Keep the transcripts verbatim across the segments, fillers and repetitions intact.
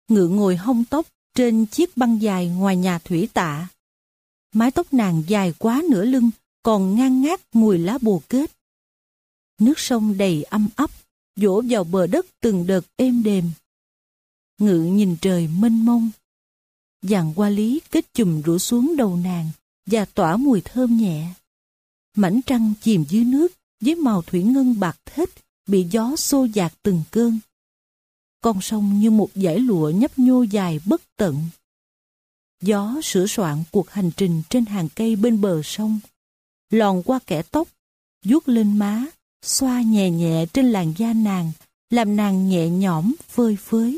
Ngự ngồi hông tóc trên chiếc băng dài ngoài nhà thủy tạ. Mái tóc nàng dài quá nửa lưng, còn ngang ngát mùi lá bồ kết. Nước sông đầy âm ấp, dỗ vào bờ đất từng đợt êm đềm. Ngự nhìn trời mênh mông. Dàn hoa lý kết chùm rủ xuống đầu nàng và tỏa mùi thơm nhẹ. Mảnh trăng chìm dưới nước với màu thủy ngân bạc thết, bị gió xô dạt từng cơn. Con sông như một dải lụa nhấp nhô dài bất tận. Gió sửa soạn cuộc hành trình trên hàng cây bên bờ sông, lòn qua kẽ tóc, vuốt lên má, xoa nhẹ nhẹ trên làn da nàng, làm nàng nhẹ nhõm phơi phới.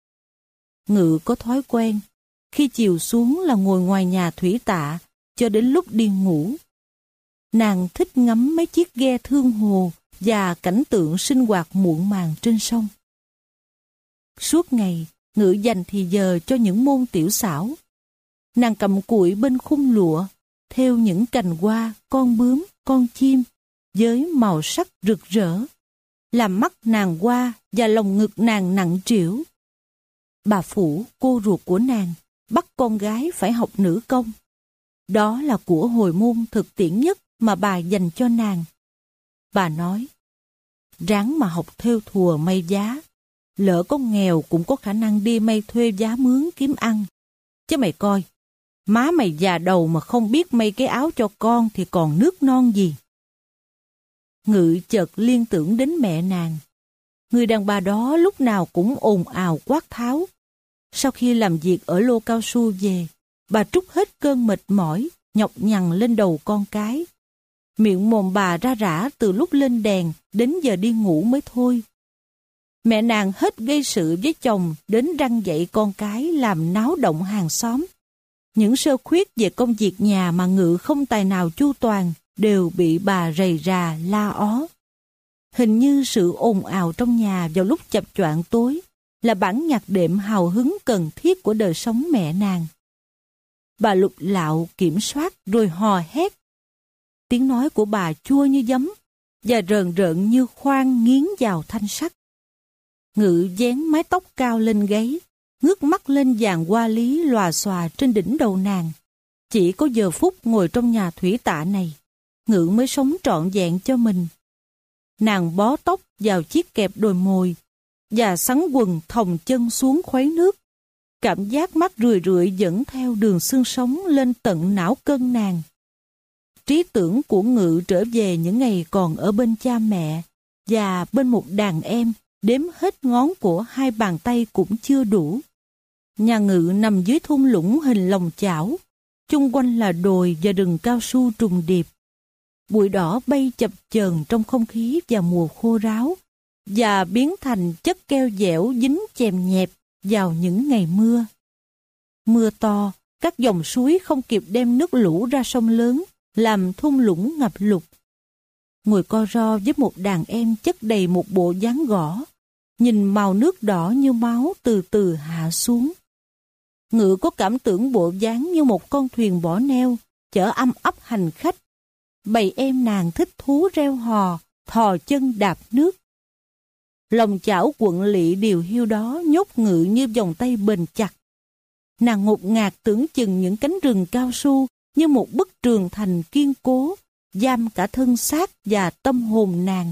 Ngự có thói quen, khi chiều xuống là ngồi ngoài nhà thủy tạ cho đến lúc đi ngủ. Nàng thích ngắm mấy chiếc ghe thương hồ và cảnh tượng sinh hoạt muộn màng trên sông. Suốt ngày, Ngự dành thì giờ cho những môn tiểu xảo. Nàng cầm cụi bên khung lụa, thêu những cành hoa, con bướm, con chim, với màu sắc rực rỡ, làm mắt nàng hoa và lòng ngực nàng nặng trĩu. Bà Phủ, cô ruột của nàng, bắt con gái phải học nữ công. Đó là của hồi môn thực tiễn nhất mà bà dành cho nàng. Bà nói, ráng mà học thêu thùa may giá, lỡ có nghèo cũng có khả năng đi may thuê giá mướn kiếm ăn. Chứ mày coi, má mày già đầu mà không biết may cái áo cho con thì còn nước non gì. Ngự chợt liên tưởng đến mẹ nàng. Người đàn bà đó lúc nào cũng ồn ào quát tháo. Sau khi làm việc ở lô cao su về, bà trút hết cơn mệt mỏi, nhọc nhằn lên đầu con cái. Miệng mồm bà ra rã từ lúc lên đèn đến giờ đi ngủ mới thôi. Mẹ nàng hết gây sự với chồng đến răn dạy con cái làm náo động hàng xóm. Những sơ khuyết về công việc nhà mà Ngự không tài nào chu toàn đều bị bà rầy rà la ó. Hình như sự ồn ào trong nhà vào lúc chập choạng tối là bản nhạc đệm hào hứng cần thiết của đời sống mẹ nàng. Bà lục lạo kiểm soát rồi hò hét. Tiếng nói của bà chua như giấm và rờn rợn như khoan nghiến vào thanh sắt. Ngự vén mái tóc cao lên gáy, ngước mắt lên dàn hoa lý lòa xòa trên đỉnh đầu nàng. Chỉ có giờ phút ngồi trong nhà thủy tạ này, Ngự mới sống trọn vẹn cho mình. Nàng bó tóc vào chiếc kẹp đồi mồi và sắn quần thòng chân xuống khuấy nước. Cảm giác mắt rười rượi dẫn theo đường xương sống lên tận não cân nàng. Trí tưởng của Ngự trở về những ngày còn ở bên cha mẹ và bên một đàn em đếm hết ngón của hai bàn tay cũng chưa đủ. Nhà Ngự nằm dưới thung lũng hình lòng chảo, chung quanh là đồi và rừng cao su trùng điệp. Bụi đỏ bay chập chờn trong không khí vào mùa khô ráo và biến thành chất keo dẻo dính chèm nhẹp vào những ngày mưa. Mưa to, các dòng suối không kịp đem nước lũ ra sông lớn, làm thung lũng ngập lụt. Ngồi co ro với một đàn em chất đầy một bộ dáng gõ, nhìn màu nước đỏ như máu từ từ hạ xuống. Ngự có cảm tưởng bộ dáng như một con thuyền bỏ neo, chở âm ấp hành khách. Bầy em nàng thích thú reo hò, thò chân đạp nước. Lòng chảo quận lỵ điều hiu đó nhốt Ngự như vòng tay bền chặt. Nàng ngột ngạt tưởng chừng những cánh rừng cao su như một bức tường thành kiên cố, giam cả thân xác và tâm hồn nàng.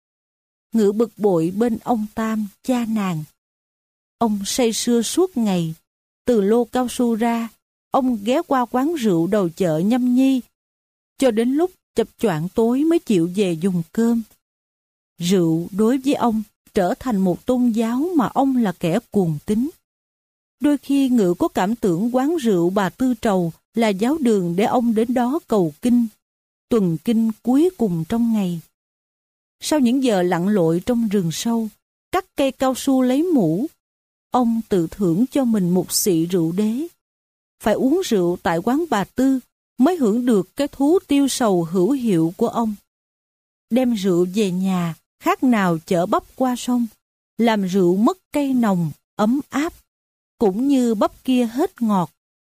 Ngự bực bội bên ông Tam, cha nàng. Ông say sưa suốt ngày. Từ lô cao su ra, ông ghé qua quán rượu đầu chợ nhâm nhi, cho đến lúc chập choạng tối mới chịu về dùng cơm. Rượu đối với ông trở thành một tôn giáo mà ông là kẻ cuồng tín. Đôi khi Ngự có cảm tưởng quán rượu bà Tư Trầu là giáo đường để ông đến đó cầu kinh, tuần kinh cuối cùng trong ngày. Sau những giờ lặn lội trong rừng sâu, cắt cây cao su lấy mũ, ông tự thưởng cho mình một xị rượu đế. Phải uống rượu tại quán bà Tư mới hưởng được cái thú tiêu sầu hữu hiệu của ông. Đem rượu về nhà khác nào chở bắp qua sông, làm rượu mất cây nồng, ấm áp, cũng như bắp kia hết ngọt.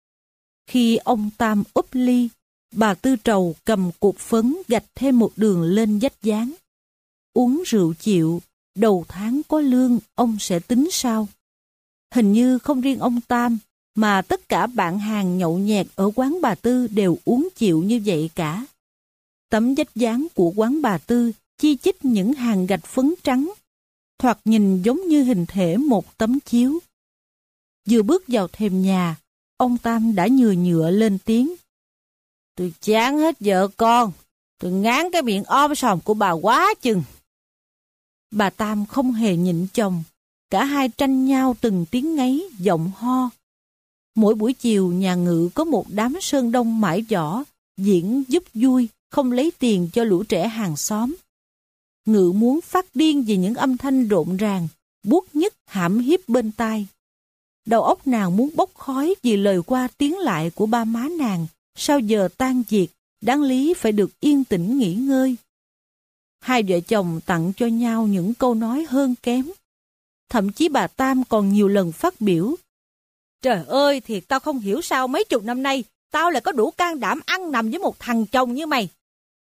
Khi ông Tam úp ly, bà Tư Trầu cầm cục phấn gạch thêm một đường lên vách dán. Uống rượu chịu, đầu tháng có lương ông sẽ tính sau. Hình như không riêng ông Tam, mà tất cả bạn hàng nhậu nhẹt ở quán bà Tư đều uống chịu như vậy cả. Tấm vách dáng của quán bà Tư chi chít những hàng gạch phấn trắng, thoạt nhìn giống như hình thể một tấm chiếu. Vừa bước vào thềm nhà, ông Tam đã nhừa nhựa lên tiếng. Tôi chán hết vợ con, tôi ngán cái miệng om sòm của bà quá chừng. Bà Tam không hề nhịn chồng, cả hai tranh nhau từng tiếng ngáy, giọng ho. Mỗi buổi chiều nhà Ngự có một đám sơn đông mãi giỏ, diễn giúp vui, không lấy tiền cho lũ trẻ hàng xóm. Ngự muốn phát điên vì những âm thanh rộn ràng, buốt nhức hãm hiếp bên tai. Đầu óc nàng muốn bốc khói vì lời qua tiếng lại của ba má nàng, sau giờ tan việc, đáng lý phải được yên tĩnh nghỉ ngơi. Hai vợ chồng tặng cho nhau những câu nói hơn kém. Thậm chí bà Tam còn nhiều lần phát biểu. Trời ơi, thiệt tao không hiểu sao mấy chục năm nay tao lại có đủ can đảm ăn nằm với một thằng chồng như mày.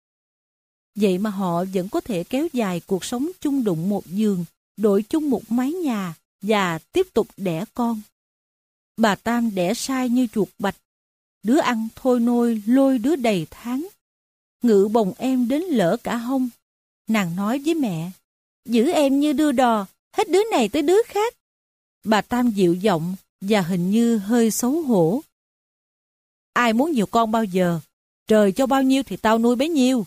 Vậy mà họ vẫn có thể kéo dài cuộc sống chung đụng một giường, đội chung một mái nhà và tiếp tục đẻ con. Bà Tam đẻ sai như chuột bạch, đứa ăn thôi nôi lôi đứa đầy tháng. Ngự bồng em đến lỡ cả hông. Nàng nói với mẹ, giữ em như đưa đò, hết đứa này tới đứa khác. Bà Tam dịu giọng và hình như hơi xấu hổ. Ai muốn nhiều con bao giờ, trời cho bao nhiêu thì tao nuôi bấy nhiêu.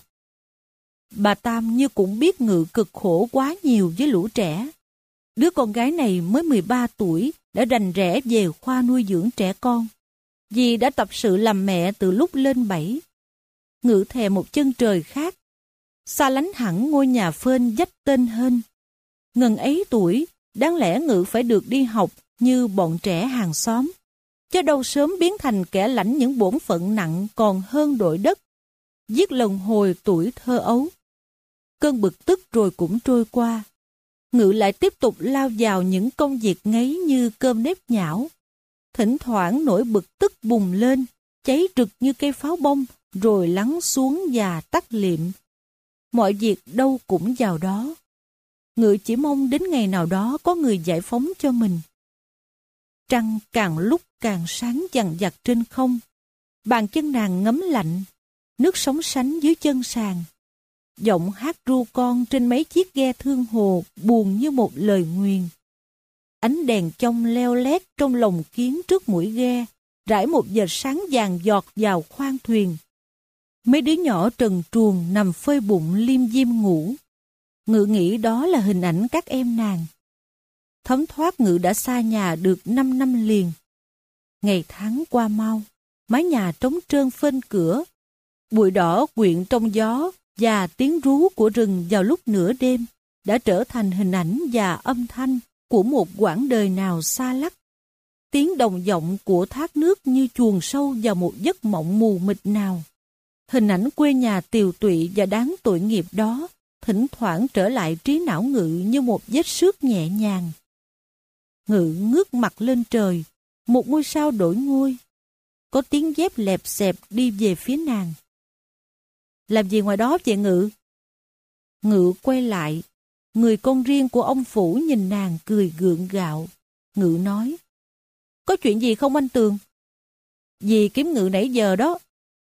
Bà Tam như cũng biết Ngự cực khổ quá nhiều với lũ trẻ. Đứa con gái này mới mười ba tuổi đã rành rẽ về khoa nuôi dưỡng trẻ con. Dì đã tập sự làm mẹ từ lúc lên bảy. Ngự thè một chân trời khác, xa lánh hẳn ngôi nhà phên dách tên hên. Ngần ấy tuổi, đáng lẽ Ngự phải được đi học như bọn trẻ hàng xóm, chứ đâu sớm biến thành kẻ lãnh những bổn phận nặng còn hơn đội đất, giết lần hồi tuổi thơ ấu. Cơn bực tức rồi cũng trôi qua. Ngự lại tiếp tục lao vào những công việc ngấy như cơm nếp nhão. Thỉnh thoảng nỗi bực tức bùng lên, cháy rực như cây pháo bông, rồi lắng xuống và tắt liệm. Mọi việc đâu cũng vào đó. Ngự chỉ mong đến ngày nào đó có người giải phóng cho mình. Trăng càng lúc càng sáng dằn dặt trên không. Bàn chân nàng ngấm lạnh, nước sóng sánh dưới chân sàn. Giọng hát ru con trên mấy chiếc ghe thương hồ buồn như một lời nguyền. Ánh đèn trong leo lét trong lồng kiến trước mũi ghe, rải một vệt sáng vàng giọt vào khoang thuyền. Mấy đứa nhỏ trần truồng nằm phơi bụng liêm diêm ngủ. Ngự nghĩ đó là hình ảnh các em nàng. Thấm thoát Ngự đã xa nhà được năm năm liền. Ngày tháng qua mau, mái nhà trống trơn phên cửa, bụi đỏ quyện trong gió và tiếng rú của rừng vào lúc nửa đêm đã trở thành hình ảnh và âm thanh của một quãng đời nào xa lắc. Tiếng đồng vọng của thác nước như chuồn sâu vào một giấc mộng mù mịt nào. Hình ảnh quê nhà tiều tụy và đáng tội nghiệp đó thỉnh thoảng trở lại trí não Ngự như một vết xước nhẹ nhàng. Ngự ngước mặt lên trời, một ngôi sao đổi ngôi. Có tiếng dép lẹp xẹp đi về phía nàng. Làm gì ngoài đó vậy Ngự? Ngự quay lại, người con riêng của ông Phủ nhìn nàng cười gượng gạo. Ngự nói, có chuyện gì không anh Tường? Dì kiếm Ngự nãy giờ đó.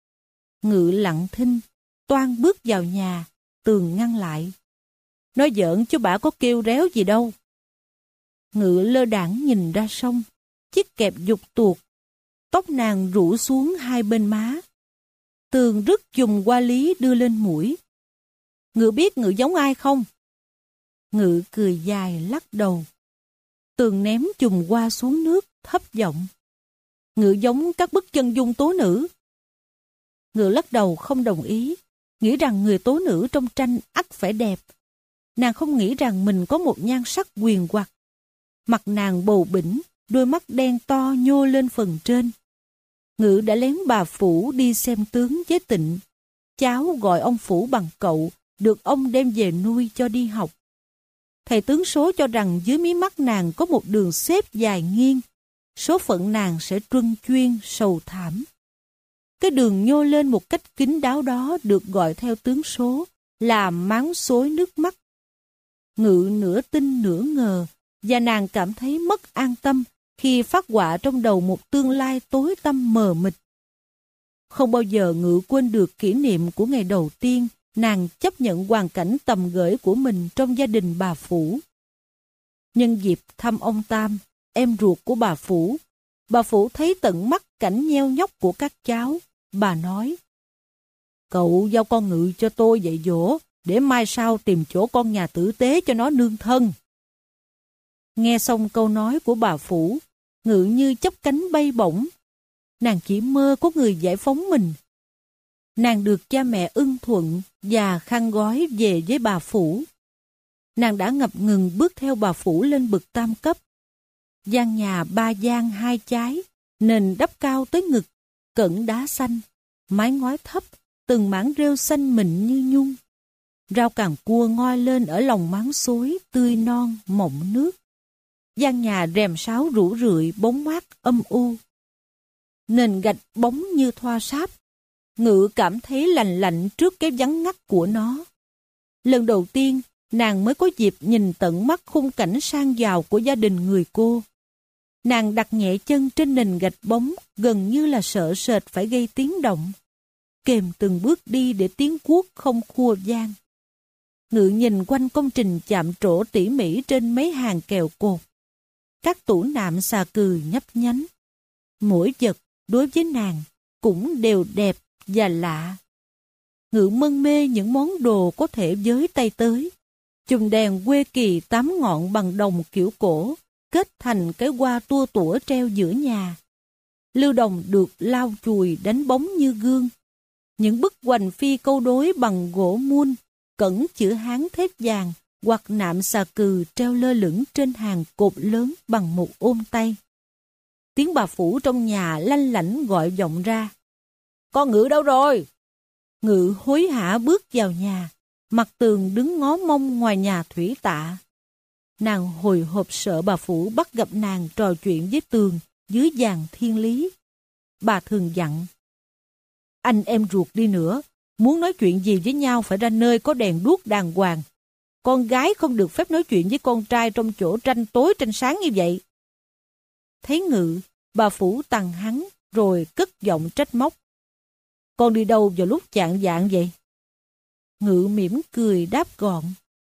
Ngự lặng thinh, toan bước vào nhà, Tường ngăn lại. Nói giỡn chứ bả có kêu réo gì đâu. Ngự lơ đãng nhìn ra sông, chiếc kẹp dục tuột, tóc nàng rủ xuống hai bên má. Tường rứt dùng qua lý đưa lên mũi. Ngự biết Ngự giống ai không? Ngự cười dài lắc đầu. Tường ném chùm qua xuống nước, thấp giọng. Ngự giống các bức chân dung tố nữ. Ngự lắc đầu không đồng ý, nghĩ rằng người tố nữ trong tranh ắt phải đẹp. Nàng không nghĩ rằng mình có một nhan sắc quyền hoặc. Mặt nàng bầu bĩnh, đôi mắt đen to nhô lên phần trên. Ngự đã lén bà Phủ đi xem tướng với Tịnh. Cháu gọi ông Phủ bằng cậu, được ông đem về nuôi cho đi học. Thầy tướng số cho rằng dưới mí mắt nàng có một đường xếp dài nghiêng. Số phận nàng sẽ truân chuyên, sầu thảm. Cái đường nhô lên một cách kín đáo đó được gọi theo tướng số là máng xối nước mắt. Ngự nửa tin nửa ngờ, và nàng cảm thấy mất an tâm khi phát họa trong đầu một tương lai tối tăm mờ mịt. Không bao giờ Ngự quên được kỷ niệm của ngày đầu tiên nàng chấp nhận hoàn cảnh tầm gửi của mình trong gia đình bà Phủ. Nhân dịp thăm ông Tam, em ruột của bà Phủ, bà Phủ thấy tận mắt cảnh nheo nhóc của các cháu. Bà nói, cậu giao con Ngự cho tôi dạy dỗ, để mai sau tìm chỗ con nhà tử tế cho nó nương thân. Nghe xong câu nói của bà Phủ, Ngự như chớp cánh bay bổng. Nàng chỉ mơ có người giải phóng mình. Nàng được cha mẹ ưng thuận và khăn gói về với bà Phủ. Nàng đã ngập ngừng bước theo bà Phủ lên bậc tam cấp. Gian nhà ba gian hai chái, nền đắp cao tới ngực, cẩn đá xanh, mái ngói thấp, từng mảng rêu xanh mịn như nhung. Rau càng cua ngoi lên ở lòng máng xối, tươi non, mọng nước. Gian nhà rèm sáo rủ rượi, bóng mát, âm u. Nền gạch bóng như thoa sáp. Ngự cảm thấy lành lạnh trước cái vắng ngắt của nó. Lần đầu tiên, nàng mới có dịp nhìn tận mắt khung cảnh sang giàu của gia đình người cô. Nàng đặt nhẹ chân trên nền gạch bóng, gần như là sợ sệt phải gây tiếng động. Kèm từng bước đi để tiếng cuốc không khua vang. Ngự nhìn quanh công trình chạm trổ tỉ mỉ trên mấy hàng kèo cột. Các tủ nạm xà cừ nhấp nhánh. Mỗi vật đối với nàng cũng đều đẹp và lạ. Ngự mân mê những món đồ có thể với tay tới. Chùm đèn quê kỳ tám ngọn bằng đồng kiểu cổ, kết thành cái hoa tua tủa treo giữa nhà. Lưu đồng được lau chùi đánh bóng như gương. Những bức hoành phi câu đối bằng gỗ muôn, cẩn chữ Hán thép vàng hoặc nạm xà cừ treo lơ lửng trên hàng cột lớn bằng một ôm tay. Tiếng bà Phủ trong nhà lanh lảnh gọi vọng ra. Con Ngự đâu rồi? Ngự hối hả bước vào nhà, mặt tường đứng ngó mông ngoài nhà thủy tạ. Nàng hồi hộp sợ bà Phủ bắt gặp nàng trò chuyện với tường dưới giàn thiên lý. Bà thường dặn, anh em ruột đi nữa, muốn nói chuyện gì với nhau phải ra nơi có đèn đuốc đàng hoàng. Con gái không được phép nói chuyện với con trai trong chỗ tranh tối tranh sáng như vậy. Thấy Ngự, bà Phủ tằng hắn rồi cất giọng trách móc. Con đi đâu vào lúc chạng vạng vậy? Ngự mỉm cười đáp gọn.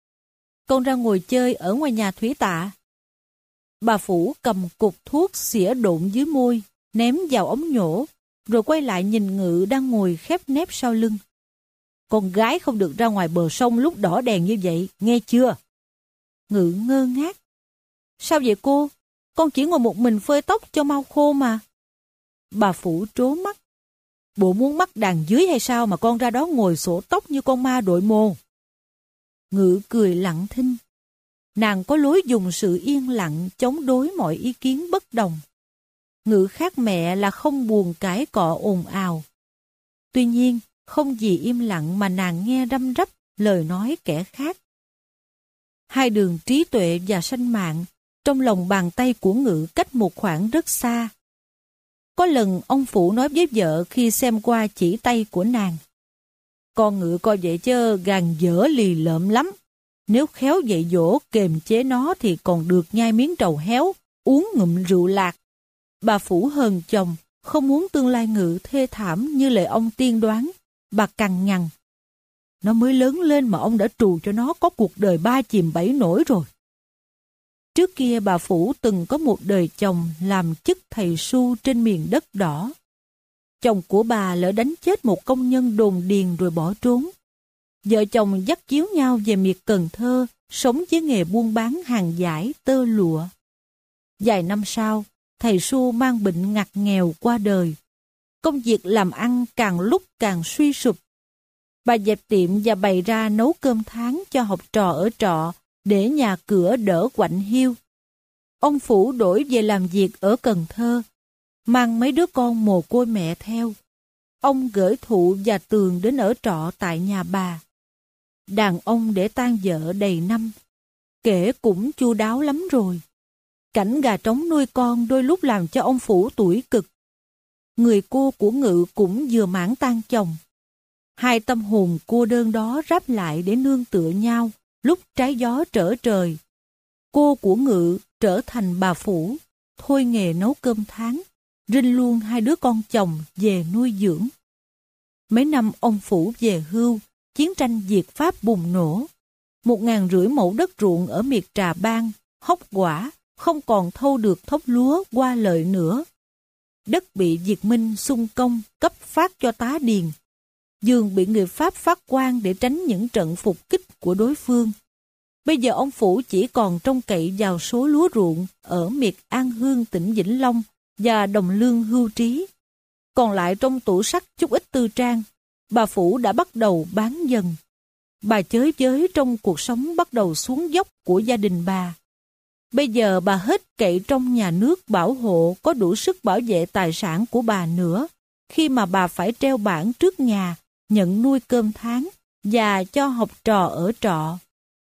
Con ra ngồi chơi ở ngoài nhà thủy tạ. Bà Phủ cầm cục thuốc xỉa độn dưới môi, ném vào ống nhổ, rồi quay lại nhìn Ngự đang ngồi khép nép sau lưng. Con gái không được ra ngoài bờ sông lúc đỏ đèn như vậy, nghe chưa? Ngự ngơ ngác. Sao vậy cô? Con chỉ ngồi một mình phơi tóc cho mau khô mà. Bà Phủ trố mắt. Bộ muốn mắc đàn dưới hay sao mà con ra đó ngồi xổ tóc như con ma đội môn? Ngự cười lặng thinh. Nàng có lối dùng sự yên lặng chống đối mọi ý kiến bất đồng. Ngự khác mẹ là không buồn cãi cọ ồn ào. Tuy nhiên, không gì im lặng mà nàng nghe răm rắp lời nói kẻ khác. Hai đường trí tuệ và sanh mạng trong lòng bàn tay của Ngự cách một khoảng rất xa. Có lần ông Phụ nói với vợ khi xem qua chỉ tay của nàng. Con Ngự coi vậy chứ gàn dở lì lợm lắm. Nếu khéo dạy dỗ kềm chế nó thì còn được nhai miếng trầu héo, uống ngụm rượu lạc. Bà Phủ hờn chồng, không muốn tương lai Ngự thê thảm như lời ông tiên đoán. Bà cằn nhằn. Nó mới lớn lên mà ông đã trù cho nó có cuộc đời ba chìm bảy nổi rồi. Trước kia bà Phủ từng có một đời chồng làm chức thầy su trên miền đất đỏ. Chồng của bà lỡ đánh chết một công nhân đồn điền rồi bỏ trốn. Vợ chồng dắt díu nhau về miệt Cần Thơ, sống với nghề buôn bán hàng vải tơ lụa. Vài năm sau, thầy su mang bệnh ngặt nghèo qua đời. Công việc làm ăn càng lúc càng suy sụp. Bà dẹp tiệm và bày ra nấu cơm tháng cho học trò ở trọ để nhà cửa đỡ quạnh hiu. Ông Phủ đổi về làm việc ở Cần Thơ, mang mấy đứa con mồ côi mẹ theo. Ông gửi Thụ và Tường đến ở trọ tại nhà bà. Đàn ông để tang vợ đầy năm, kể cũng chu đáo lắm rồi. Cảnh gà trống nuôi con đôi lúc làm cho ông Phủ tủi cực. Người cô của Ngự cũng vừa mãn tang chồng. Hai tâm hồn cô đơn đó ráp lại để nương tựa nhau lúc trái gió trở trời. Cô của Ngự trở thành bà Phủ, thôi nghề nấu cơm tháng, rinh luôn hai đứa con chồng về nuôi dưỡng. Mấy năm ông Phủ về hưu, chiến tranh diệt Pháp bùng nổ. Một ngàn rưỡi mẫu đất ruộng ở miệt Trà Bang, hốc quả, không còn thâu được thóc lúa qua lợi nữa. Đất bị Việt Minh xung công cấp phát cho tá điền. Giường bị người Pháp phát quan để tránh những trận phục kích của đối phương. Bây giờ ông Phủ chỉ còn trông cậy vào số lúa ruộng ở miệt An Hương tỉnh Vĩnh Long và Đồng Lương Hưu Trí. Còn lại trong tủ sắt chút ít tư trang, bà Phủ đã bắt đầu bán dần. Bà chới với trong cuộc sống bắt đầu xuống dốc của gia đình bà. Bây giờ bà hết cậy trong nhà nước bảo hộ có đủ sức bảo vệ tài sản của bà nữa, khi mà bà phải treo bảng trước nhà, nhận nuôi cơm tháng và cho học trò ở trọ.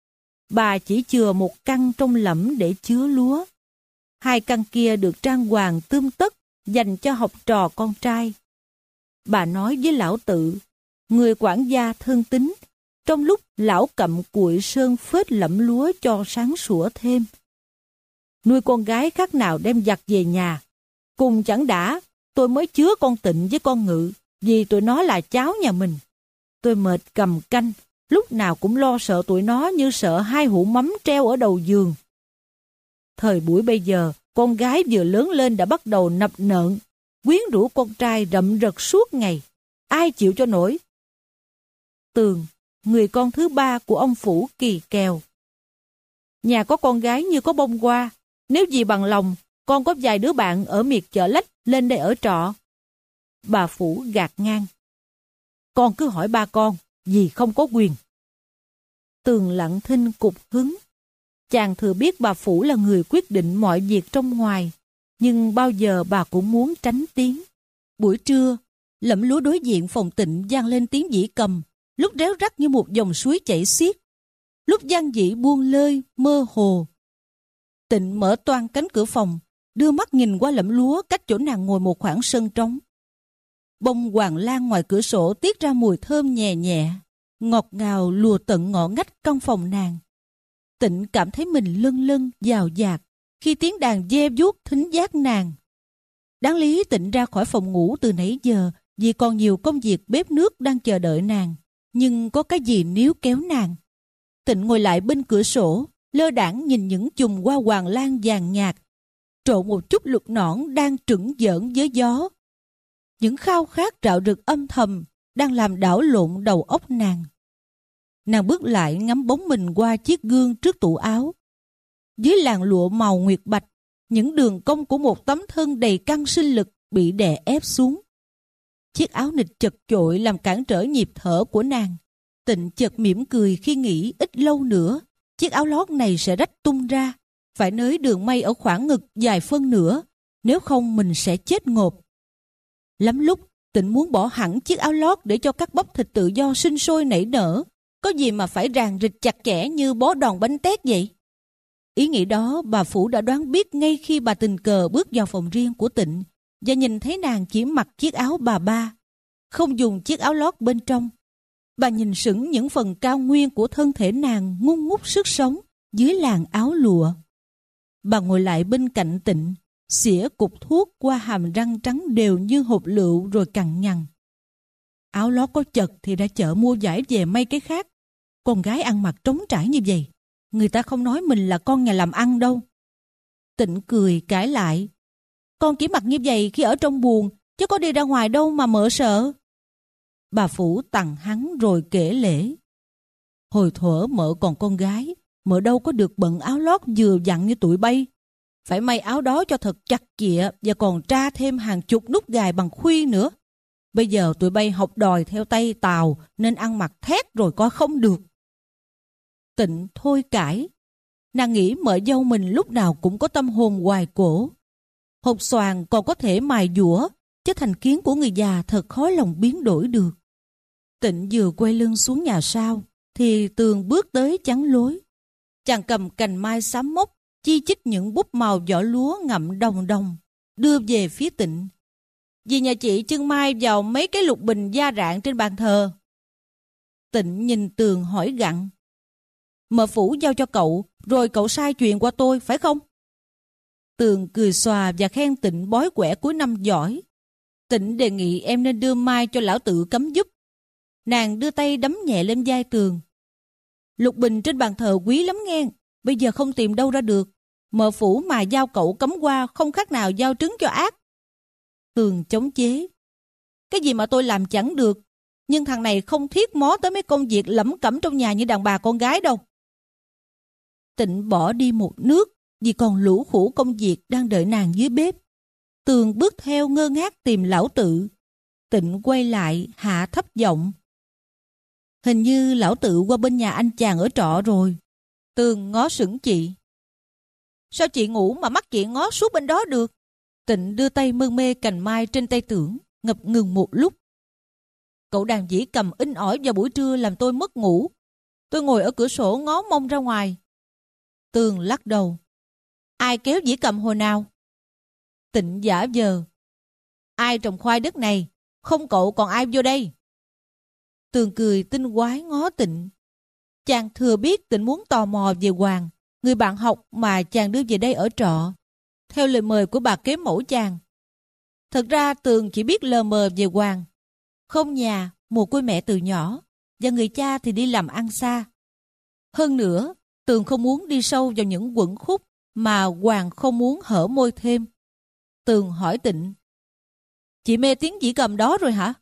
Bà chỉ chừa một căn trong lẫm để chứa lúa. Hai căn kia được trang hoàng tươm tất dành cho học trò con trai. Bà nói với lão Tự, người quản gia thân tín, trong lúc lão cặm cụi sơn phết lẫm lúa cho sáng sủa thêm. Nuôi con gái khác nào đem giặt về nhà. Cùng chẳng đã, tôi mới chứa con Tịnh với con Ngự, vì tụi nó là cháu nhà mình. Tôi mệt cầm canh, lúc nào cũng lo sợ tụi nó như sợ hai hũ mắm treo ở đầu giường. Thời buổi bây giờ, con gái vừa lớn lên đã bắt đầu nập nợn, quyến rũ con trai rậm rật suốt ngày. Ai chịu cho nổi? Tường, người con thứ ba của ông Phủ kỳ kèo. Nhà có con gái như có bông hoa. Nếu gì bằng lòng, con có vài đứa bạn ở miệt Chợ Lách lên đây ở trọ. Bà Phủ gạt ngang. Con cứ hỏi ba con, dì không có quyền. Tường lặng thinh cục hứng. Chàng thừa biết bà Phủ là người quyết định mọi việc trong ngoài, nhưng bao giờ bà cũng muốn tránh tiếng. Buổi trưa, lẫm lúa đối diện phòng Tịnh vang lên tiếng dĩ cầm, lúc réo rắt như một dòng suối chảy xiết, lúc vang dĩ buông lơi, mơ hồ. Tịnh mở toang cánh cửa phòng, đưa mắt nhìn qua lẫm lúa cách chỗ nàng ngồi một khoảng sân trống. Bông hoàng lan ngoài cửa sổ tiết ra mùi thơm nhẹ nhẹ, ngọt ngào lùa tận ngõ ngách căn phòng nàng. Tịnh cảm thấy mình lân lân, dào dạt khi tiếng đàn ve vuốt thính giác nàng. Đáng lý Tịnh ra khỏi phòng ngủ từ nãy giờ vì còn nhiều công việc bếp nước đang chờ đợi nàng. Nhưng có cái gì níu kéo nàng. Tịnh ngồi lại bên cửa sổ, lơ đãng nhìn những chùm hoa hoàng lan vàng nhạt, trộn một chút lục nõn đang trửng giỡn với gió. Những khao khát rạo rực âm thầm đang làm đảo lộn đầu óc nàng. Nàng bước lại ngắm bóng mình qua chiếc gương trước tủ áo. Dưới làn lụa màu nguyệt bạch, những đường cong của một tấm thân đầy căng sinh lực bị đè ép xuống. Chiếc áo nịch chật chội làm cản trở nhịp thở của nàng. Tịnh chợt mỉm cười khi nghĩ ít lâu nữa chiếc áo lót này sẽ rách tung ra, phải nới đường may ở khoảng ngực dài phân nữa, nếu không mình sẽ chết ngộp. Lắm lúc Tịnh muốn bỏ hẳn chiếc áo lót để cho các bắp thịt tự do sinh sôi nảy nở, có gì mà phải ràng rịch chặt chẽ như bó đòn bánh tét vậy. Ý nghĩ đó bà Phủ đã đoán biết ngay khi bà tình cờ bước vào phòng riêng của Tịnh và nhìn thấy nàng chỉ mặc chiếc áo bà ba, không dùng chiếc áo lót bên trong. Bà nhìn sững những phần cao nguyên của thân thể nàng ngung ngút sức sống dưới làn áo lụa. Bà ngồi lại bên cạnh Tịnh, xỉa cục thuốc qua hàm răng trắng đều như hột lựu rồi cằn nhằn. Áo lót có chật thì đã chợ mua vải về may cái khác. Con gái ăn mặc trống trải như vậy, người ta không nói mình là con nhà làm ăn đâu. Tịnh cười cãi lại. Con chỉ mặc như vậy khi ở trong buồng, chứ có đi ra ngoài đâu mà mợ sợ. Bà Phủ tằng hắn rồi kể lể. Hồi thuở mợ còn con gái, mợ đâu có được bận áo lót vừa vặn như tụi bay. Phải may áo đó cho thật chặt chịa và còn tra thêm hàng chục nút gài bằng khuy nữa. Bây giờ tụi bay học đòi theo tay Tàu nên ăn mặc thét rồi coi không được. Tịnh thôi cãi. Nàng nghĩ mợ dâu mình lúc nào cũng có tâm hồn hoài cổ. Hột xoàn còn có thể mài dũa, chứ thành kiến của người già thật khó lòng biến đổi được. Tịnh vừa quay lưng xuống nhà sau thì Tường bước tới chắn lối. Chàng cầm cành mai xám mốc, chi chít những búp màu vỏ lúa ngậm đồng đồng, đưa về phía Tịnh. Vì nhà chị chưng mai vào mấy cái lục bình da rạng trên bàn thờ. Tịnh nhìn Tường hỏi gặng. Mợ Phủ giao cho cậu, rồi cậu sai chuyện qua tôi, phải không? Tường cười xòa và khen Tịnh bói quẻ cuối năm giỏi. Tịnh đề nghị em nên đưa Mai cho lão tự cấm giúp. Nàng đưa tay đấm nhẹ lên vai Tường. Lục bình trên bàn thờ quý lắm nghe, bây giờ không tìm đâu ra được. Mợ phủ mà giao cậu cấm qua không khác nào giao trứng cho ác. Tường chống chế. Cái gì mà tôi làm chẳng được, nhưng thằng này không thiết mó tới mấy công việc lẩm cẩm trong nhà như đàn bà con gái đâu. Tịnh bỏ đi một nước vì còn lũ khủ công việc đang đợi nàng dưới bếp. Tường bước theo ngơ ngác tìm lão tự. Tịnh quay lại hạ thấp giọng. Hình như lão tự qua bên nhà anh chàng ở trọ rồi. Tường ngó sững chị. Sao chị ngủ mà mắt chị ngó suốt bên đó được? Tịnh đưa tay mân mê cành mai trên tay Tưởng, ngập ngừng một lúc. Cậu đàn dĩ cầm in ỏi vào buổi trưa làm tôi mất ngủ. Tôi ngồi ở cửa sổ ngó mông ra ngoài. Tường lắc đầu. Ai kéo dĩ cầm hồi nào? Tịnh giả vờ. Ai trồng khoai đất này? Không cậu còn ai vô đây? Tường cười tinh quái ngó Tịnh. Chàng thừa biết Tịnh muốn tò mò về Hoàng, người bạn học mà chàng đưa về đây ở trọ, theo lời mời của bà kế mẫu chàng. Thật ra Tường chỉ biết lờ mờ về Hoàng. Không nhà, mồ côi mẹ từ nhỏ, và người cha thì đi làm ăn xa. Hơn nữa, Tường không muốn đi sâu vào những quẩn khúc mà Hoàng không muốn hở môi thêm. Tường hỏi Tịnh. Chị mê tiếng dĩ cầm đó rồi hả?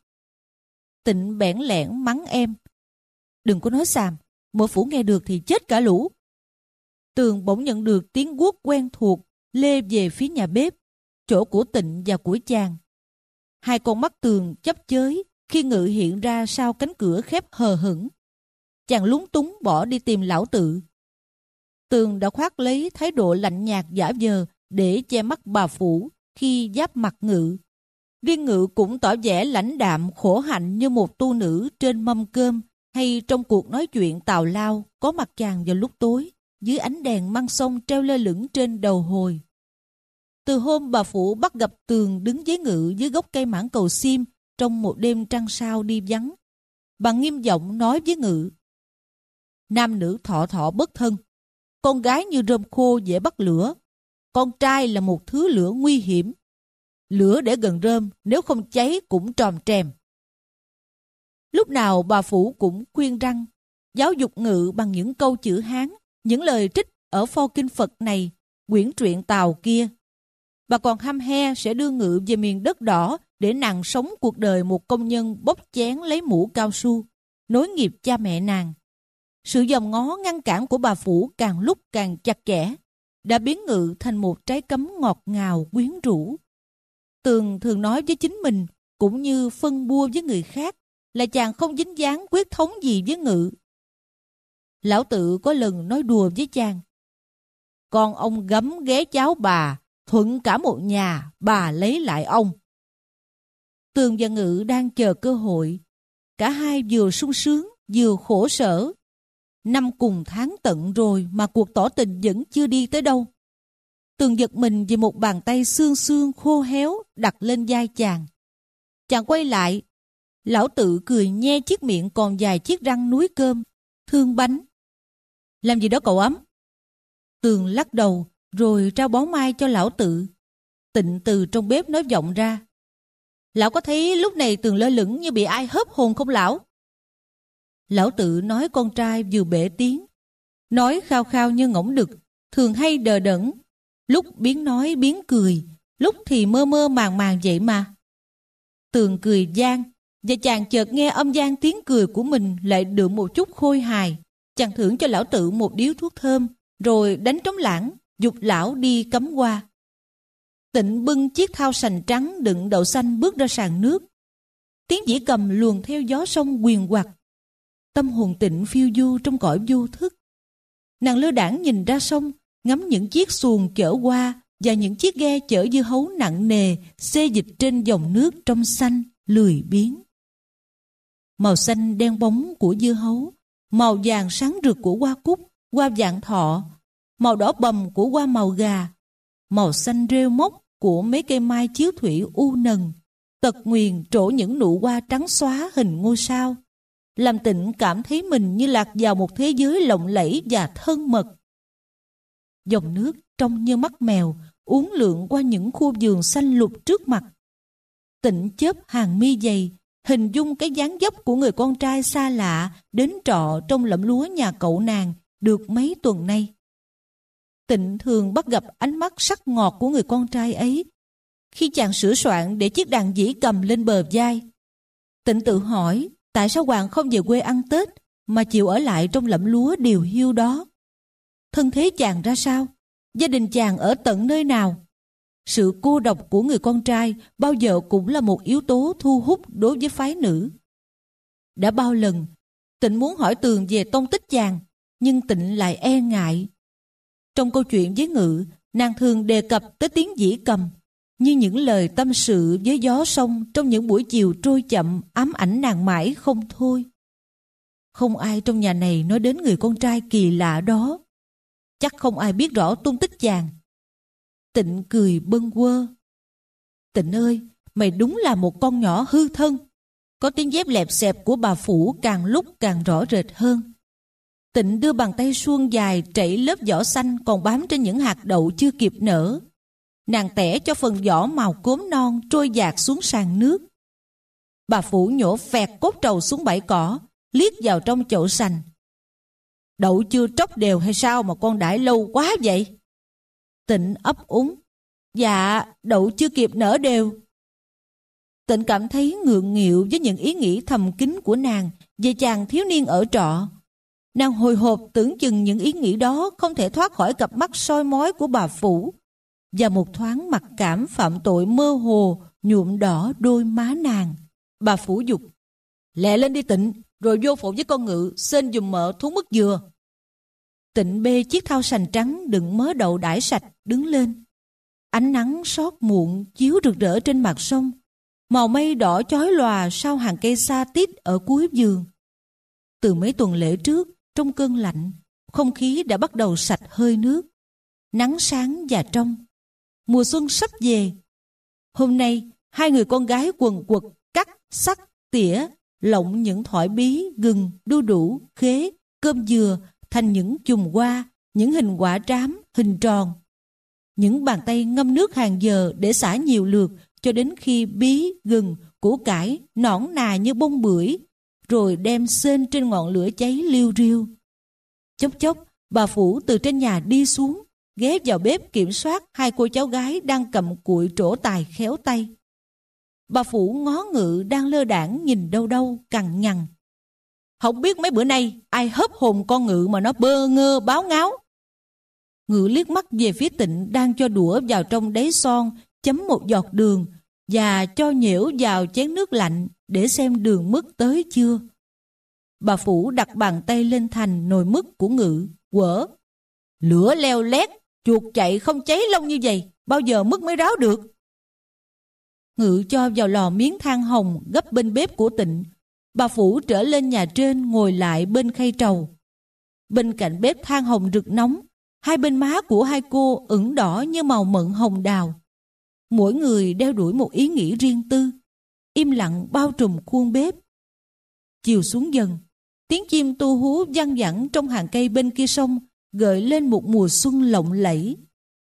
Tịnh bẽn lẽn mắng em. Đừng có nói xàm, mợ phủ nghe được thì chết cả lũ. Tường bỗng nhận được tiếng guốc quen thuộc lê về phía nhà bếp, chỗ của Tịnh và của chàng. Hai con mắt Tường chấp chới khi Ngự hiện ra sau cánh cửa khép hờ hững. Chàng lúng túng bỏ đi tìm lão tự. Tường đã khoác lấy thái độ lạnh nhạt giả vờ để che mắt bà phủ khi giáp mặt Ngự. Riêng Ngự cũng tỏ vẻ lãnh đạm khổ hạnh như một tu nữ trên mâm cơm hay trong cuộc nói chuyện tào lao có mặt chàng vào lúc tối dưới ánh đèn măng sông treo lơ lửng trên đầu hồi. Từ hôm bà phủ bắt gặp Tường đứng với Ngự dưới gốc cây mãng cầu sim trong một đêm trăng sao đi vắng, bà nghiêm giọng nói với Ngự. Nam nữ thọ thọ bất thân. Con gái như rơm khô dễ bắt lửa. Con trai là một thứ lửa nguy hiểm. Lửa để gần rơm, nếu không cháy cũng tròm trèm. Lúc nào bà phủ cũng khuyên răng, giáo dục Ngự bằng những câu chữ Hán, những lời trích ở pho kinh Phật này, quyển truyện Tào kia. Bà còn hăm he sẽ đưa Ngự về miền đất đỏ để nàng sống cuộc đời một công nhân bốc chén lấy mũ cao su, nối nghiệp cha mẹ nàng. Sự dòm ngó ngăn cản của bà phủ càng lúc càng chặt chẽ, đã biến Ngự thành một trái cấm ngọt ngào quyến rũ. Tường thường nói với chính mình, cũng như phân bua với người khác, là chàng không dính dáng quyết thống gì với Ngự. Lão tự có lần nói đùa với chàng. Con ông gấm ghé cháu bà, thuận cả một nhà, bà lấy lại ông. Tường và Ngự đang chờ cơ hội. Cả hai vừa sung sướng, vừa khổ sở. Năm cùng tháng tận rồi mà cuộc tỏ tình vẫn chưa đi tới đâu. Tường giật mình vì một bàn tay xương xương khô héo đặt lên vai chàng. Chàng quay lại. Lão tự cười nhe chiếc miệng còn dài chiếc răng núi cơm. Thương bánh. Làm gì đó cậu ấm? Tường lắc đầu rồi trao bó mai cho lão tự. Tịnh từ trong bếp nói vọng ra. Lão có thấy lúc này Tường lơ lửng như bị ai hớp hồn không lão? Lão tự nói con trai vừa bể tiếng. Nói khao khao như ngỗng đực, thường hay đờ đẫn. Lúc biến nói biến cười, lúc thì mơ mơ màng màng vậy mà. Tường cười gian, và chàng chợt nghe âm gian tiếng cười của mình lại được một chút khôi hài. Chàng thưởng cho lão tự một điếu thuốc thơm, rồi đánh trống lãng, giục lão đi cắm hoa. Tịnh bưng chiếc thau sành trắng đựng đậu xanh bước ra sàn nước. Tiếng dĩ cầm luồn theo gió sông quyền quặt. Tâm hồn Tịnh phiêu du trong cõi vô thức. Nàng lơ đãng nhìn ra sông, ngắm những chiếc xuồng chở hoa và những chiếc ghe chở dưa hấu nặng nề xê dịch trên dòng nước trong xanh lười biếng. Màu xanh đen bóng của dưa hấu, màu vàng sáng rực của hoa cúc, hoa vạn thọ, màu đỏ bầm của hoa màu gà, màu xanh rêu mốc của mấy cây mai chiếu thủy u nần, tật nguyền trổ những nụ hoa trắng xóa hình ngôi sao, làm Tịnh cảm thấy mình như lạc vào một thế giới lộng lẫy và thân mật. Dòng nước trong như mắt mèo, uốn lượn qua những khu vườn xanh lục trước mặt. Tịnh chớp hàng mi dày, hình dung cái dáng dấp của người con trai xa lạ đến trọ trong lẫm lúa nhà cậu nàng được mấy tuần nay. Tịnh thường bắt gặp ánh mắt sắc ngọt của người con trai ấy khi chàng sửa soạn để chiếc đàn dĩ cầm lên bờ vai. Tịnh tự hỏi tại sao Hoàng không về quê ăn Tết mà chịu ở lại trong lẫm lúa điều hiu đó. Thân thế chàng ra sao? Gia đình chàng ở tận nơi nào? Sự cô độc của người con trai bao giờ cũng là một yếu tố thu hút đối với phái nữ. Đã bao lần Tịnh muốn hỏi Tường về tông tích chàng, nhưng Tịnh lại e ngại. Trong câu chuyện với Ngự, nàng thường đề cập tới tiếng dĩ cầm, như những lời tâm sự với gió sông trong những buổi chiều trôi chậm ám ảnh nàng mãi không thôi. Không ai trong nhà này nói đến người con trai kỳ lạ đó. Chắc không ai biết rõ tung tích chàng. Tịnh cười bâng quơ. Tịnh ơi, mày đúng là một con nhỏ hư thân. Có tiếng dép lẹp xẹp của bà Phủ càng lúc càng rõ rệt hơn. Tịnh đưa bàn tay suông dài trảy lớp vỏ xanh còn bám trên những hạt đậu chưa kịp nở. Nàng tẻ cho phần vỏ màu cốm non trôi dạt xuống sàn nước. Bà Phủ nhổ phẹt cốt trầu xuống bãi cỏ, liếc vào trong chậu sành. Đậu chưa tróc đều hay sao mà con đãi lâu quá vậy? Tịnh ấp úng. Dạ, đậu chưa kịp nở đều. Tịnh cảm thấy ngượng nghịu với những ý nghĩ thầm kín của nàng về chàng thiếu niên ở trọ. Nàng hồi hộp tưởng chừng những ý nghĩ đó không thể thoát khỏi cặp mắt soi mói của bà Phủ, và một thoáng mặc cảm phạm tội mơ hồ nhuộm đỏ đôi má nàng. Bà Phủ giục: Lẹ lên đi Tịnh, rồi vô phụ với con Ngự xên giùm mợ thúng mứt dừa. Tịnh bê chiếc thau sành trắng đựng mớ đậu đãi sạch đứng lên. Ánh nắng xót muộn chiếu rực rỡ trên mặt sông, màu mây đỏ chói lòa sau hàng cây sa tít ở cuối vườn. Từ mấy tuần lễ trước, trong cơn lạnh, không khí đã bắt đầu sạch hơi nước. Nắng sáng và trong. Mùa xuân sắp về. Hôm nay, hai người con gái quần quật cắt, xắt, tỉa, lộng những thỏi bí, gừng, đu đủ, khế, cơm dừa thành những chùm hoa, những hình quả trám, hình tròn. Những bàn tay ngâm nước hàng giờ để xả nhiều lượt cho đến khi bí, gừng, củ cải nõn nà như bông bưởi, rồi đem xên trên ngọn lửa cháy liu riu. Chốc chốc, bà Phủ từ trên nhà đi xuống, ghé vào bếp kiểm soát hai cô cháu gái đang cầm cụi trổ tài khéo tay. Bà Phủ ngó Ngự đang lơ đãng nhìn đâu đâu cằn nhằn. Không biết mấy bữa nay ai hớp hồn con Ngự mà nó bơ ngơ báo ngáo. Ngự liếc mắt về phía Tịnh đang cho đũa vào trong đáy son, chấm một giọt đường và cho nhễu vào chén nước lạnh để xem đường mứt tới chưa. Bà Phủ đặt bàn tay lên thành nồi mứt của Ngự, quở. Lửa leo lét, chuột chạy không cháy lông như vậy, bao giờ mứt mới ráo được. Ngự cho vào lò miếng than hồng gấp bên bếp của Tịnh. Bà Phủ trở lên nhà trên ngồi lại bên khay trầu. Bên cạnh bếp than hồng rực nóng, hai bên má của hai cô ửng đỏ như màu mận hồng đào. Mỗi người đeo đuổi một ý nghĩ riêng tư, im lặng bao trùm khuôn bếp. Chiều xuống dần, tiếng chim tu hú văng vẳng trong hàng cây bên kia sông gợi lên một mùa xuân lộng lẫy.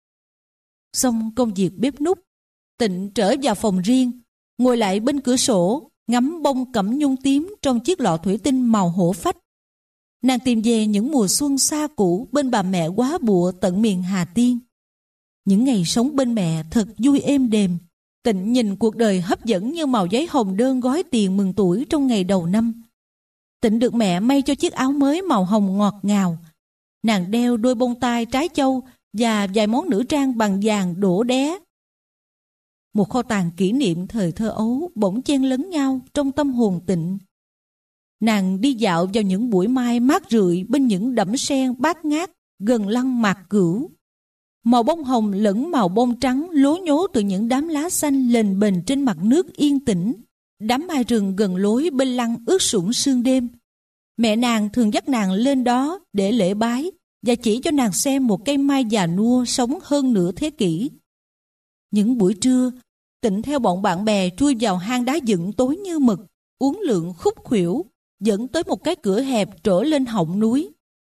Xong công việc bếp núc, Tịnh trở vào phòng riêng, ngồi lại bên cửa sổ, ngắm bông cẩm nhung tím trong chiếc lọ thủy tinh màu hổ phách. Nàng tìm về những mùa xuân xa cũ bên bà mẹ quá bụa tận miền Hà Tiên. Những ngày sống bên mẹ thật vui êm đềm. Tịnh nhìn cuộc đời hấp dẫn như màu giấy hồng đơn gói tiền mừng tuổi trong ngày đầu năm. Tịnh được mẹ may cho chiếc áo mới màu hồng ngọt ngào. Nàng đeo đôi bông tai trái châu và vài món nữ trang bằng vàng đổ đé. Một kho tàng kỷ niệm thời thơ ấu bỗng chen lấn nhau trong tâm hồn Tịnh. Nàng đi dạo vào những buổi mai mát rượi bên những đẫm sen bát ngát gần lăng Mạc Cửu. Màu bông hồng lẫn màu bông trắng lố nhố từ những đám lá xanh lềnh bềnh trên mặt nước yên tĩnh. Đám mai rừng gần lối bên lăng ướt sũng sương đêm. Mẹ nàng thường dắt nàng lên đó để lễ bái và chỉ cho nàng xem một cây mai già nua sống hơn nửa thế kỷ. Những buổi trưa, Tịnh theo bọn bạn bè chui vào hang đá dựng tối như mực, uốn lượn khúc khuỷu, dẫn tới một cái cửa hẹp trổ lên họng núi.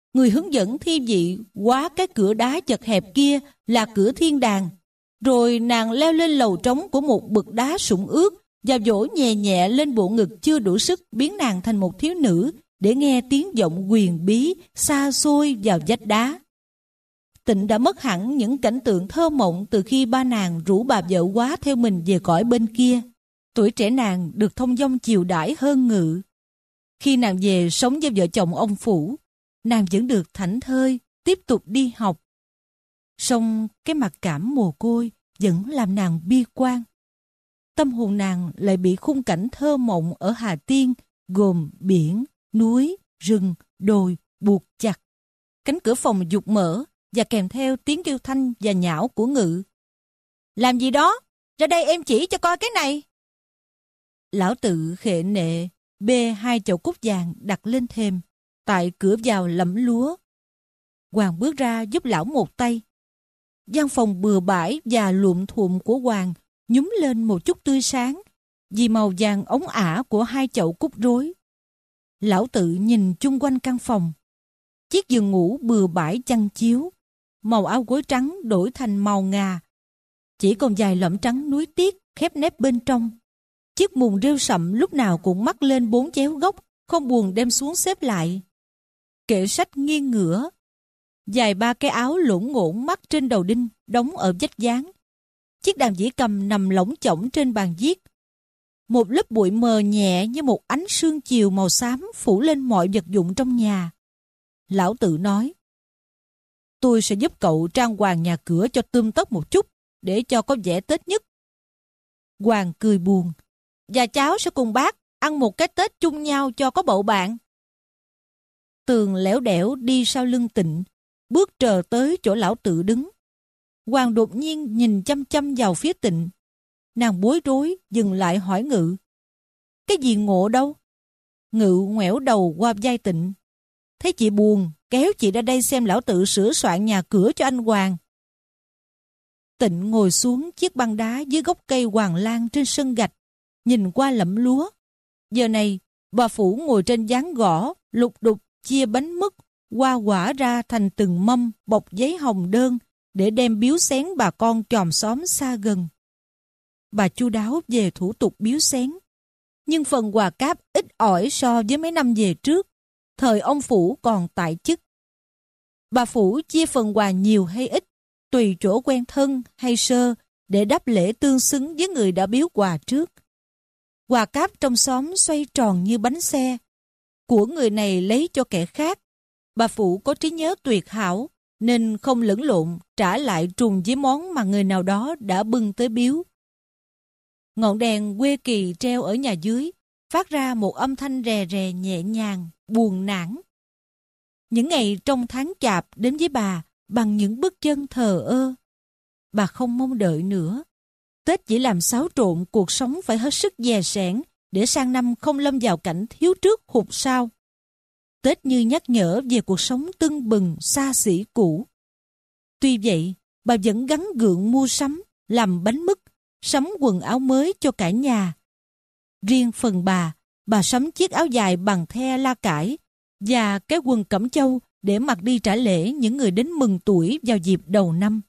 người hướng dẫn thi vị quá cái cửa đá chật hẹp kia là cửa thiên đàng. Rồi nàng leo lên lầu trống của một bậc đá sũng ướt và vỗ nhẹ nhẹ lên bộ ngực chưa đủ sức biến nàng thành một thiếu nữ để nghe tiếng giọng huyền bí xa xôi vào vách đá. Tịnh đã mất hẳn những cảnh tượng thơ mộng từ khi ba nàng rủ bà vợ quá theo mình về cõi bên kia. Tuổi trẻ nàng được thông dong chiều đãi hơn Ngự. Khi nàng về sống với vợ chồng ông Phủ, nàng vẫn được thảnh thơi, tiếp tục đi học. Song cái mặc cảm mồ côi vẫn làm nàng bi quan. Tâm hồn nàng lại bị khung cảnh thơ mộng ở Hà Tiên gồm biển, núi, rừng, đồi buộc chặt. Cánh cửa phòng giục mở và kèm theo tiếng kêu thanh và nhão của Ngự. Làm gì đó? Ra đây em chỉ cho coi cái này. Lão Tự khệ nệ bê hai chậu cúc vàng đặt lên thềm tại cửa vào lẫm lúa. Hoàng bước ra giúp lão một tay. Gian phòng bừa bãi và luộm thuộm của Hoàng nhúm lên một chút tươi sáng vì màu vàng ống ả của hai chậu cúc rối. Lão Tự nhìn chung quanh căn phòng. Chiếc giường ngủ bừa bãi chăn chiếu, màu áo gối trắng đổi thành màu ngà. Chỉ còn vài lõm trắng núi tiếc khép nép bên trong. Chiếc mùng rêu sậm lúc nào cũng mắc lên bốn chéo góc, không buồn đem xuống xếp lại. Kệ sách nghiêng ngửa. Dài ba cái áo lủng ngỗng mắc trên đầu đinh, đóng ở vách dáng. Chiếc đàn dĩ cầm nằm lỏng chỏng trên bàn viết. Một lớp bụi mờ nhẹ như một ánh sương chiều màu xám phủ lên mọi vật dụng trong nhà. Lão Tự nói, tôi sẽ giúp cậu trang hoàng nhà cửa cho tươm tất một chút, để cho có vẻ Tết nhất. Hoàng cười buồn, và cháu sẽ cùng bác ăn một cái Tết chung nhau cho có bầu bạn. Tường lẻo đẻo đi sau lưng Tịnh, bước trờ tới chỗ lão Tự đứng. Hoàng đột nhiên nhìn chăm chăm vào phía Tịnh. Nàng bối rối dừng lại hỏi Ngự, cái gì ngộ đâu? Ngự ngoẻo đầu qua vai Tịnh. Thấy chị buồn, kéo chị ra đây xem lão Tự sửa soạn nhà cửa cho anh Hoàng. Tịnh ngồi xuống chiếc băng đá dưới gốc cây hoàng lan trên sân gạch, nhìn qua lẫm lúa. Giờ này, bà Phủ ngồi trên ván gõ, lục đục chia bánh mứt, hoa quả ra thành từng mâm bọc giấy hồng đơn để đem biếu xén bà con chòm xóm xa gần. Bà chu đáo về thủ tục biếu xén, nhưng phần quà cáp ít ỏi so với mấy năm về trước, thời ông Phủ còn tại chức. Bà Phủ chia phần quà nhiều hay ít, tùy chỗ quen thân hay sơ, để đáp lễ tương xứng với người đã biếu quà trước. Quà cáp trong xóm xoay tròn như bánh xe, của người này lấy cho kẻ khác. Bà Phụ có trí nhớ tuyệt hảo, nên không lẫn lộn trả lại trùng với món mà người nào đó đã bưng tới biếu. Ngọn đèn quê kỳ treo ở nhà dưới phát ra một âm thanh rè rè nhẹ nhàng, buồn nản. Những ngày trong tháng chạp đến với bà bằng những bước chân thờ ơ. Bà không mong đợi nữa. Tết chỉ làm xáo trộn cuộc sống phải hết sức dè sẻn để sang năm không lâm vào cảnh thiếu trước hụt sau. Tết như nhắc nhở về cuộc sống tưng bừng xa xỉ cũ. Tuy vậy, bà vẫn gắng gượng mua sắm, làm bánh mứt, sắm quần áo mới cho cả nhà. Riêng phần bà, bà sắm chiếc áo dài bằng the la cải và cái quần cẩm châu để mặc đi trả lễ những người đến mừng tuổi vào dịp đầu năm.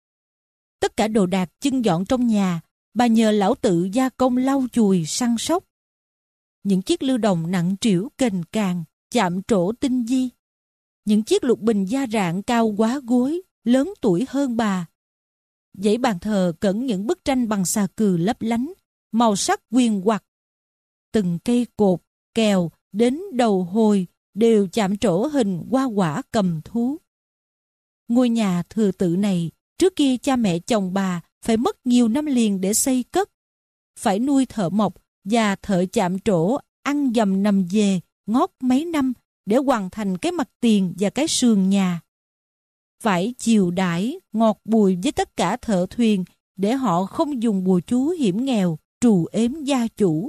Tất cả đồ đạc chưng dọn trong nhà, bà nhờ lão Tự gia công lau chùi săn sóc. Những chiếc lưu đồng nặng trĩu kềnh càng, chạm trổ tinh di. Những chiếc lục bình da rạng cao quá gối, lớn tuổi hơn bà. Dãy bàn thờ cẩn những bức tranh bằng xà cừ lấp lánh, màu sắc quyền quặt. Từng cây cột, kèo, đến đầu hồi đều chạm trổ hình hoa quả cầm thú. Ngôi nhà thừa tự này, trước kia cha mẹ chồng bà phải mất nhiều năm liền để xây cất. Phải nuôi thợ mộc và thợ chạm trổ ăn dầm nằm về ngót mấy năm để hoàn thành cái mặt tiền và cái sườn nhà. Phải chiều đãi ngọt bùi với tất cả thợ thuyền để họ không dùng bùa chú hiểm nghèo trù ếm gia chủ.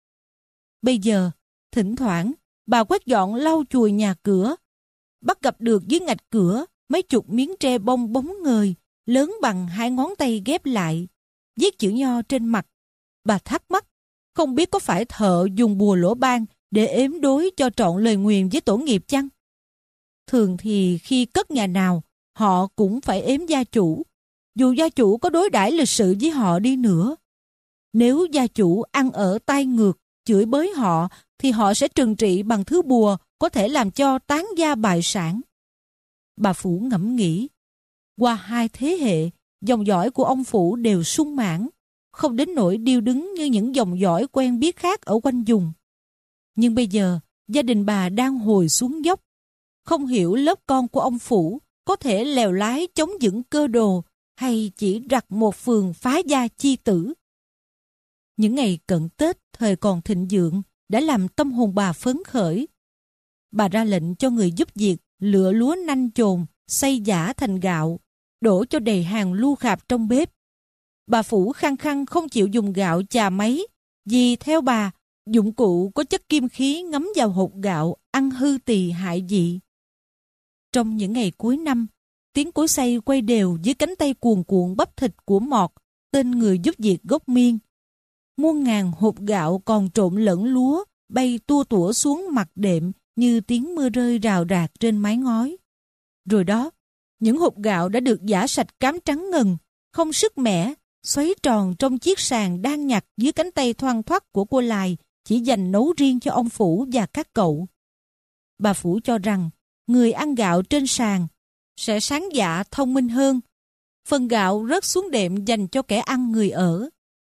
Bây giờ, thỉnh thoảng, bà quét dọn lau chùi nhà cửa, bắt gặp được dưới ngạch cửa mấy chục miếng tre bông bóng ngời, lớn bằng hai ngón tay ghép lại, viết chữ nho trên mặt. Bà thắc mắc, không biết có phải thợ dùng bùa lỗ ban để ếm đối cho trọn lời nguyền với tổ nghiệp chăng? Thường thì khi cất nhà nào, họ cũng phải ếm gia chủ, dù gia chủ có đối đãi lịch sự với họ đi nữa. Nếu gia chủ ăn ở tai ngược, chửi bới họ, thì họ sẽ trừng trị bằng thứ bùa có thể làm cho tán gia bại sản. Bà Phủ ngẫm nghĩ, qua hai thế hệ, dòng dõi của ông Phủ đều sung mãn, không đến nỗi điêu đứng như những dòng dõi quen biết khác ở quanh vùng. Nhưng bây giờ, gia đình bà đang hồi xuống dốc. Không hiểu lớp con của ông Phủ có thể lèo lái chống vững cơ đồ hay chỉ rặt một phường phá gia chi tử. Những ngày cận Tết thời còn thịnh vượng đã làm tâm hồn bà phấn khởi. Bà ra lệnh cho người giúp việc lựa lúa nanh chồn, xay giã thành gạo, đổ cho đầy hàng lu khạp trong bếp. Bà Phủ khăng khăng không chịu dùng gạo chà máy, vì theo bà, dụng cụ có chất kim khí ngấm vào hột gạo ăn hư tỳ hại vị. Trong những ngày cuối năm, tiếng cối xay quay đều dưới cánh tay cuồn cuộn bắp thịt của Mọt, tên người giúp việc gốc Miên. Muôn ngàn hột gạo còn trộn lẫn lúa bay tua tủa xuống mặt đệm như tiếng mưa rơi rào rạc trên mái ngói. Rồi đó, những hột gạo đã được giã sạch cám trắng ngần, không sức mẻ, xoáy tròn trong chiếc sàn đang nhặt dưới cánh tay thoăn thoắt của cô Lài, chỉ dành nấu riêng cho ông Phủ và các cậu. Bà Phủ cho rằng người ăn gạo trên sàn sẽ sáng dạ thông minh hơn. Phần gạo rớt xuống đệm dành cho kẻ ăn người ở.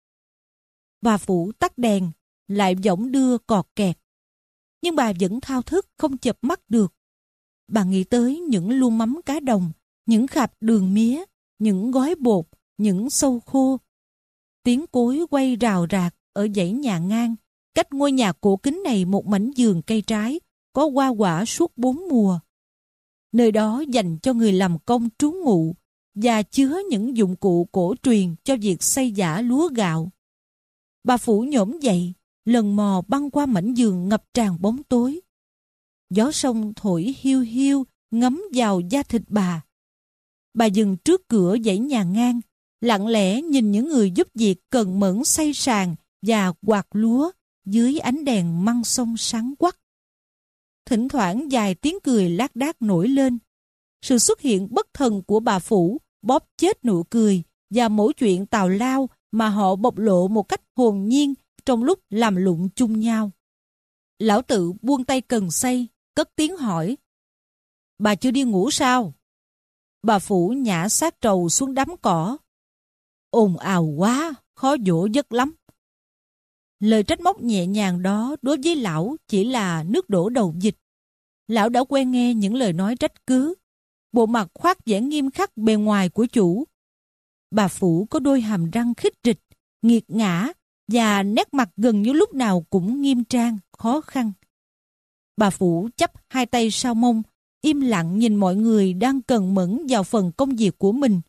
Bà Phủ tắt đèn, lại võng đưa cọt kẹt. Nhưng bà vẫn thao thức không chợp mắt được. Bà nghĩ tới những lu mắm cá đồng, những khạp đường mía, những gói bột, những sâu khô. Tiếng cối quay rào rạc ở dãy nhà ngang, cách ngôi nhà cổ kính này một mảnh vườn cây trái, có hoa quả suốt bốn mùa. Nơi đó dành cho người làm công trú ngụ và chứa những dụng cụ cổ truyền cho việc xay giã lúa gạo. Bà Phủ nhổm dậy, lần mò băng qua mảnh vườn ngập tràn bóng tối. Gió sông thổi hiu hiu ngấm vào da thịt bà. Bà dừng trước cửa dãy nhà ngang, lặng lẽ nhìn những người giúp việc cần mẫn xay sàn và quạt lúa dưới ánh đèn măng sông sáng quắc. Thỉnh thoảng vài tiếng cười lác đác nổi lên. Sự xuất hiện bất thần của bà Phủ bóp chết nụ cười và mỗi chuyện tào lao mà họ bộc lộ một cách hồn nhiên trong lúc làm lụng chung nhau. Lão Tự buông tay cần xay, cất tiếng hỏi: "Bà chưa đi ngủ sao?" Bà Phủ nhả xác trầu xuống đám cỏ: "Ồn ào quá, khó dỗ giấc lắm." Lời trách móc nhẹ nhàng đó đối với lão chỉ là nước đổ đầu vịt. Lão đã quen nghe những lời nói trách cứ, bộ mặt khoác vẻ nghiêm khắc bề ngoài của chủ. Bà Phủ có đôi hàm răng khít rịch, nghiệt ngã và nét mặt gần như lúc nào cũng nghiêm trang, khó khăn. Bà Phủ chắp hai tay sau mông, im lặng nhìn mọi người đang cần mẫn vào phần công việc của mình.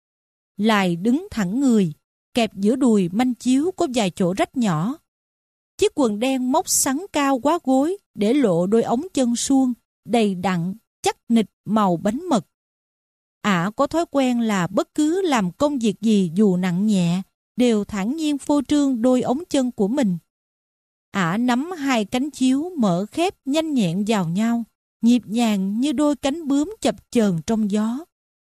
Lài đứng thẳng người, kẹp giữa đùi manh chiếu có vài chỗ rách nhỏ. Chiếc quần đen móc sắn cao quá gối để lộ đôi ống chân suông, đầy đặn, chắc nịch màu bánh mật. Ả có thói quen là bất cứ làm công việc gì dù nặng nhẹ, đều thản nhiên phô trương đôi ống chân của mình. Ả nắm hai cánh chiếu mở khép nhanh nhẹn vào nhau, nhịp nhàng như đôi cánh bướm chập chờn trong gió.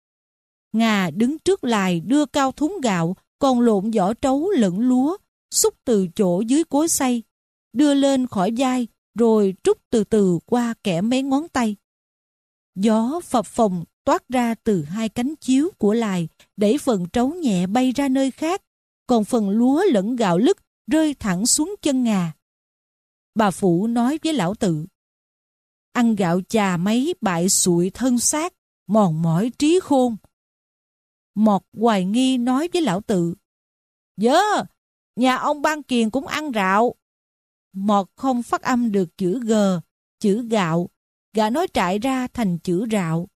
Ngà đứng trước Lài đưa cao thúng gạo, còn lộn vỏ trấu lẫn lúa, xúc từ chỗ dưới cối xay, đưa lên khỏi vai, rồi trút từ từ qua kẽ mấy ngón tay. Gió phập phồng toát ra từ hai cánh chiếu của Lài, đẩy phần trấu nhẹ bay ra nơi khác, còn phần lúa lẫn gạo lứt rơi thẳng xuống chân Ngà. Bà Phủ nói với Lão Tự: "Ăn gạo chà mấy bại sụi thân xác, mòn mỏi trí khôn." Mọt hoài nghi nói với Lão Tự: "Dớ, nhà ông Ban Kiền cũng ăn rạo." Mọt không phát âm được chữ G, chữ gạo, gã nói trại ra thành chữ rạo.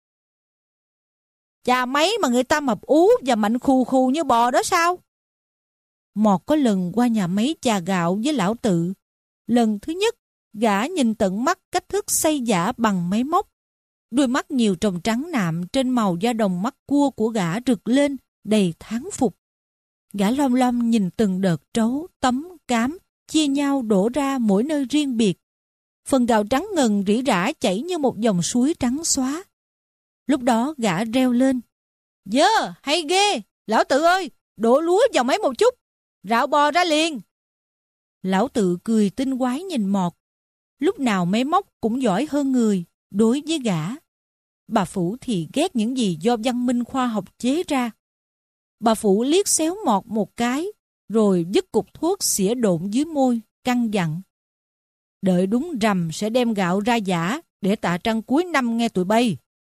"Chà mấy mà người ta mập ú và mạnh khù khù như bò đó sao?" Mọt có lần qua nhà máy chà gạo với Lão Tự. Lần thứ nhất, gã nhìn tận mắt cách thức xay giã bằng máy móc. Đôi mắt nhiều tròng trắng nạm trên màu da đồng mắt cua của gã rực lên, đầy thán phục. Gã lom lom nhìn từng đợt trấu, tấm, cám, chia nhau đổ ra mỗi nơi riêng biệt. Phần gạo trắng ngần rỉ rả chảy như một dòng suối trắng xóa. Lúc đó gã reo lên. Dơ, hay ghê, lão Tự ơi, đổ lúa vào máy một chút, rạo bò ra liền. Lão Tự cười tinh quái nhìn Mọt. Lúc nào máy móc cũng giỏi hơn người đối với gã. Bà Phủ thì ghét những gì do văn minh khoa học chế ra. Bà Phủ liếc xéo Mọt một cái, rồi vứt cục thuốc xỉa độn dưới môi, căn dặn. Đợi đúng rằm sẽ đem gạo ra giã để tạ trăng cuối năm nghe tụi bay.